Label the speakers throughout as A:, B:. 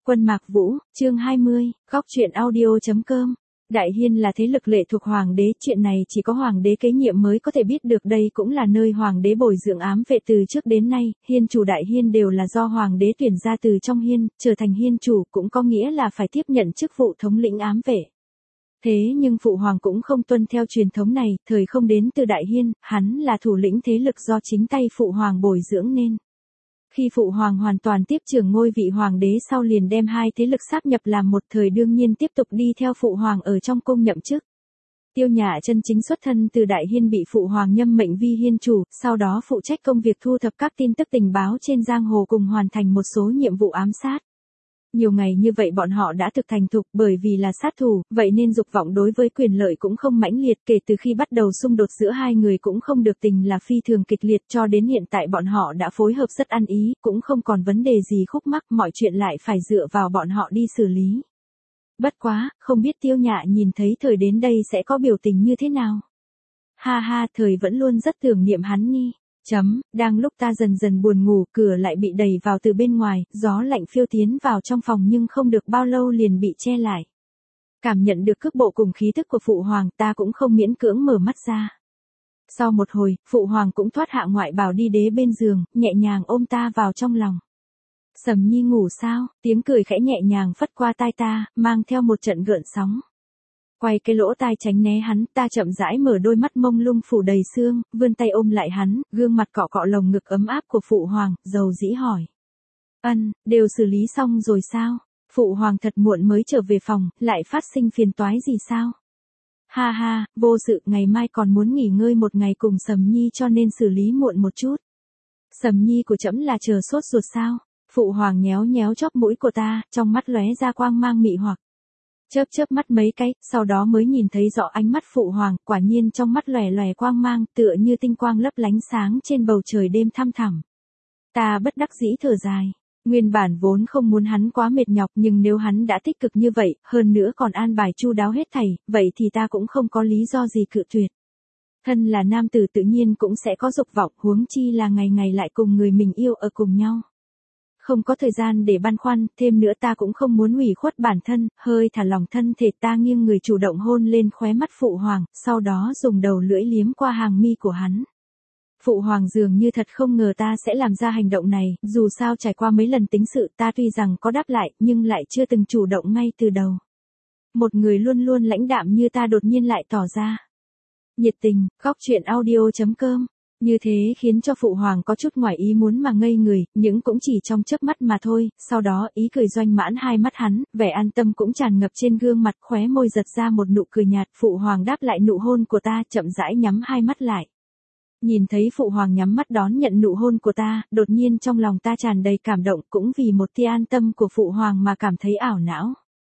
A: Quân Mạc Vũ, chương 20, góc truyện audio.com. Đại Hiên là thế lực lệ thuộc hoàng đế, chuyện này chỉ có hoàng đế kế nhiệm mới có thể biết được, đây cũng là nơi hoàng đế bồi dưỡng ám vệ từ trước đến nay, hiên chủ Đại Hiên đều là do hoàng đế tuyển ra từ trong hiên, trở thành hiên chủ cũng có nghĩa là phải tiếp nhận chức vụ thống lĩnh ám vệ. Thế nhưng phụ hoàng cũng không tuân theo truyền thống này, thời không đến từ Đại Hiên, hắn là thủ lĩnh thế lực do chính tay phụ hoàng bồi dưỡng nên. Khi phụ hoàng hoàn toàn tiếp trưởng ngôi vị hoàng đế sau liền đem hai thế lực sáp nhập làm một, thời đương nhiên tiếp tục đi theo phụ hoàng ở trong cung nhậm chức. Tiêu Nhã chân chính xuất thân từ Đại Hiên bị phụ hoàng nhâm mệnh vi hiên chủ, sau đó phụ trách công việc thu thập các tin tức tình báo trên giang hồ cùng hoàn thành một số nhiệm vụ ám sát. Nhiều ngày như vậy bọn họ đã thực thành thục, bởi vì là sát thủ, vậy nên dục vọng đối với quyền lợi cũng không mãnh liệt, kể từ khi bắt đầu xung đột giữa hai người cũng không được tình là phi thường kịch liệt, cho đến hiện tại bọn họ đã phối hợp rất ăn ý, cũng không còn vấn đề gì khúc mắc, mọi chuyện lại phải dựa vào bọn họ đi xử lý. Bất quá, không biết Tiêu Nhã nhìn thấy thời đến đây sẽ có biểu tình như thế nào. Ha ha, thời vẫn luôn rất tưởng niệm hắn nhi. Đang lúc ta dần dần buồn ngủ, cửa lại bị đẩy vào từ bên ngoài, gió lạnh phiêu tiến vào trong phòng nhưng không được bao lâu liền bị che lại. Cảm nhận được cước bộ cùng khí thức của phụ hoàng, ta cũng không miễn cưỡng mở mắt ra. Sau một hồi, phụ hoàng cũng thoát hạ ngoại bào đi đế bên giường, nhẹ nhàng ôm ta vào trong lòng. Sầm Nhi ngủ sao? Tiếng cười khẽ nhẹ nhàng phất qua tai ta, mang theo một trận gợn sóng. Quay cái lỗ tai tránh né hắn, ta chậm rãi mở đôi mắt mông lung phủ đầy sương, vươn tay ôm lại hắn, gương mặt cọ cọ lồng ngực ấm áp của phụ hoàng, dầu dĩ hỏi. Đều xử lý xong rồi sao? Phụ hoàng thật muộn mới trở về phòng, lại phát sinh phiền toái gì sao? Ha ha, vô sự, ngày mai còn muốn nghỉ ngơi một ngày cùng Sầm Nhi cho nên xử lý muộn một chút. Sầm Nhi của trẫm là chờ sốt ruột sao? Phụ hoàng nhéo nhéo chóp mũi của ta, trong mắt lóe ra quang mang mị hoặc. Chớp mắt mấy cái, sau đó mới nhìn thấy rõ ánh mắt phụ hoàng, quả nhiên trong mắt lòe lòe quang mang, tựa như tinh quang lấp lánh sáng trên bầu trời đêm thăm thẳm. Ta bất đắc dĩ thở dài, nguyên bản vốn không muốn hắn quá mệt nhọc, nhưng nếu hắn đã tích cực như vậy, hơn nữa còn an bài chu đáo hết thảy, vậy thì ta cũng không có lý do gì cự tuyệt. Thân là nam tử tự nhiên cũng sẽ có dục vọng, huống chi là ngày ngày lại cùng người mình yêu ở cùng nhau. Không có thời gian để băn khoăn, thêm nữa ta cũng không muốn ủy khuất bản thân, hơi thả lỏng thân thể, ta nghiêng người chủ động hôn lên khóe mắt phụ hoàng, sau đó dùng đầu lưỡi liếm qua hàng mi của hắn. Phụ hoàng dường như thật không ngờ ta sẽ làm ra hành động này, dù sao trải qua mấy lần tính sự ta tuy rằng có đáp lại, nhưng lại chưa từng chủ động ngay từ đầu. Một người luôn luôn lãnh đạm như ta đột nhiên lại tỏ ra nhiệt tình. Góc truyện audio.com. Như thế khiến cho phụ hoàng có chút ngoài ý muốn mà ngây người, nhưng cũng chỉ trong chớp mắt mà thôi, sau đó ý cười doanh mãn hai mắt hắn, vẻ an tâm cũng tràn ngập trên gương mặt, khóe môi giật ra một nụ cười nhạt, phụ hoàng đáp lại nụ hôn của ta, chậm rãi nhắm hai mắt lại. Nhìn thấy phụ hoàng nhắm mắt đón nhận nụ hôn của ta, đột nhiên trong lòng ta tràn đầy cảm động, cũng vì một tia an tâm của phụ hoàng mà cảm thấy ảo não.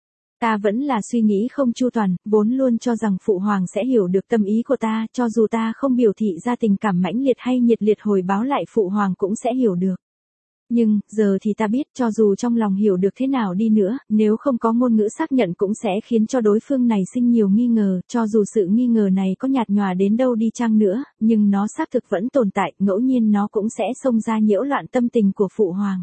A: Ta vẫn là suy nghĩ không chu toàn, vốn luôn cho rằng phụ hoàng sẽ hiểu được tâm ý của ta, cho dù ta không biểu thị ra tình cảm mãnh liệt hay nhiệt liệt hồi báo lại phụ hoàng cũng sẽ hiểu được. Nhưng, giờ thì ta biết cho dù trong lòng hiểu được thế nào đi nữa, nếu không có ngôn ngữ xác nhận cũng sẽ khiến cho đối phương này sinh nhiều nghi ngờ, cho dù sự nghi ngờ này có nhạt nhòa đến đâu đi chăng nữa, nhưng nó xác thực vẫn tồn tại, ngẫu nhiên nó cũng sẽ xông ra nhiễu loạn tâm tình của phụ hoàng.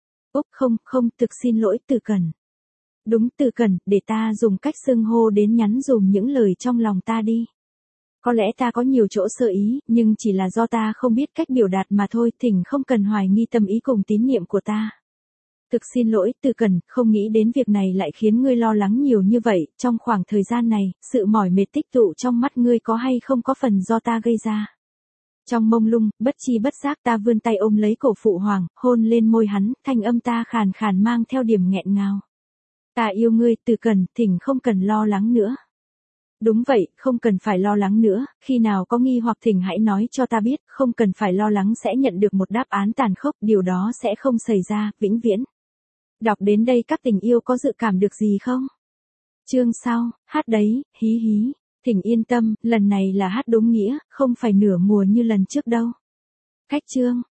A: Không, thực xin lỗi Từ Cẩn. Đúng, Từ Cẩn, để ta dùng cách xưng hô đến nhắn dùm những lời trong lòng ta đi. Có lẽ ta có nhiều chỗ sơ ý, nhưng chỉ là do ta không biết cách biểu đạt mà thôi, thỉnh không cần hoài nghi tâm ý cùng tín nhiệm của ta. Thực xin lỗi, Từ Cẩn, không nghĩ đến việc này lại khiến ngươi lo lắng nhiều như vậy, trong khoảng thời gian này, sự mỏi mệt tích tụ trong mắt ngươi có hay không có phần do ta gây ra. Trong mông lung, bất chi bất giác ta vươn tay ôm lấy cổ phụ hoàng, hôn lên môi hắn, thanh âm ta khàn khàn mang theo điểm nghẹn ngào. Ta yêu ngươi, Từ Cẩn, thỉnh không cần lo lắng nữa. Đúng vậy, không cần phải lo lắng nữa, khi nào có nghi hoặc thỉnh hãy nói cho ta biết, không cần phải lo lắng sẽ nhận được một đáp án tàn khốc, điều đó sẽ không xảy ra, vĩnh viễn. Đọc đến đây các tình yêu có dự cảm được gì không? Chương sau, hát đấy, hí hí, thỉnh yên tâm, lần này là hát đúng nghĩa, không phải nửa mùa như lần trước đâu. Cách chương,